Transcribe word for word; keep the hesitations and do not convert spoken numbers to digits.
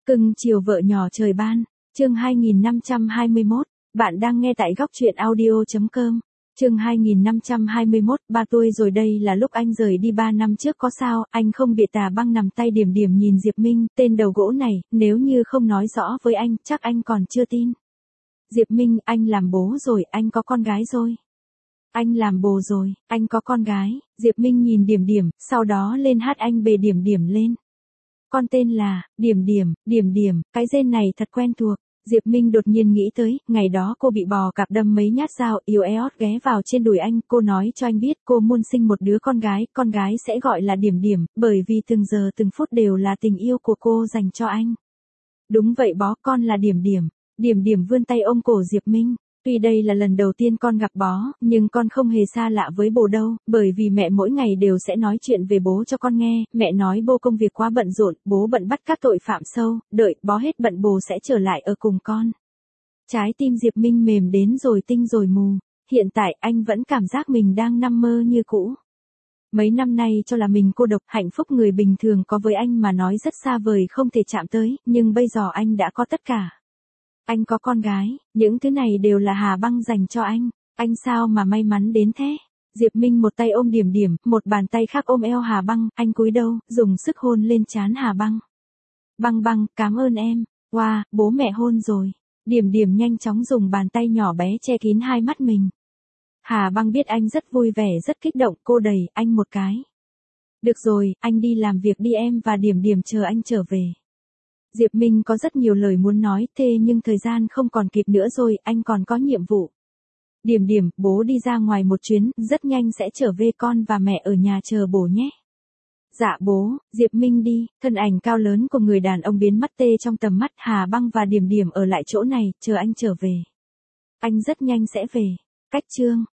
Cưng chiều vợ nhỏ trời ban, chương hai nghìn năm trăm hai mươi mốt, bạn đang nghe tại góc truyện audio.com. Chương hai nghìn năm trăm hai mươi mốt, ba tuổi rồi đây là lúc anh rời đi ba năm trước có sao, anh không bị tà băng nằm tay điểm điểm nhìn Diệp Minh, tên đầu gỗ này, nếu như không nói rõ với anh, chắc anh còn chưa tin. Diệp Minh, anh làm bố rồi, anh có con gái rồi. Anh làm bồ rồi, anh có con gái, Diệp Minh nhìn điểm điểm, sau đó lên hát anh bề điểm điểm lên. Con tên là, điểm điểm, điểm điểm, cái tên này thật quen thuộc. Diệp Minh đột nhiên nghĩ tới, ngày đó cô bị bò cạp đâm mấy nhát dao, yếu éo ghé vào trên đùi anh, cô nói cho anh biết cô muốn sinh một đứa con gái, con gái sẽ gọi là điểm điểm, bởi vì từng giờ từng phút đều là tình yêu của cô dành cho anh. Đúng vậy bó, con là điểm điểm. Điểm điểm vươn tay ôm cổ Diệp Minh. Tuy đây là lần đầu tiên con gặp bó, nhưng con không hề xa lạ với bố đâu, bởi vì mẹ mỗi ngày đều sẽ nói chuyện về bố cho con nghe, mẹ nói bố công việc quá bận rộn, bố bận bắt các tội phạm sâu, đợi bó hết bận bố sẽ trở lại ở cùng con. Trái tim Diệp Minh mềm đến rồi tinh rồi mù, hiện tại anh vẫn cảm giác mình đang nằm mơ như cũ. Mấy năm nay cho là mình cô độc, hạnh phúc người bình thường có với anh mà nói rất xa vời không thể chạm tới, nhưng bây giờ anh đã có tất cả. Anh có con gái, những thứ này đều là Hà Băng dành cho anh, anh sao mà may mắn đến thế. Diệp Minh một tay ôm điểm điểm, một bàn tay khác ôm eo Hà Băng, anh cúi đầu, dùng sức hôn lên trán Hà Băng. Băng băng, cảm ơn em, wow, bố mẹ hôn rồi. Điểm điểm nhanh chóng dùng bàn tay nhỏ bé che kín hai mắt mình. Hà Băng biết anh rất vui vẻ rất kích động, cô đẩy anh một cái. Được rồi, anh đi làm việc đi em và điểm điểm chờ anh trở về. Diệp Minh có rất nhiều lời muốn nói, thế nhưng thời gian không còn kịp nữa rồi, anh còn có nhiệm vụ. Điểm điểm, bố đi ra ngoài một chuyến, rất nhanh sẽ trở về, con và mẹ ở nhà chờ bố nhé. Dạ bố, Diệp Minh đi, thân ảnh cao lớn của người đàn ông biến mất tê trong tầm mắt, Hà Băng và điểm điểm ở lại chỗ này, chờ anh trở về. Anh rất nhanh sẽ về. Cách chương.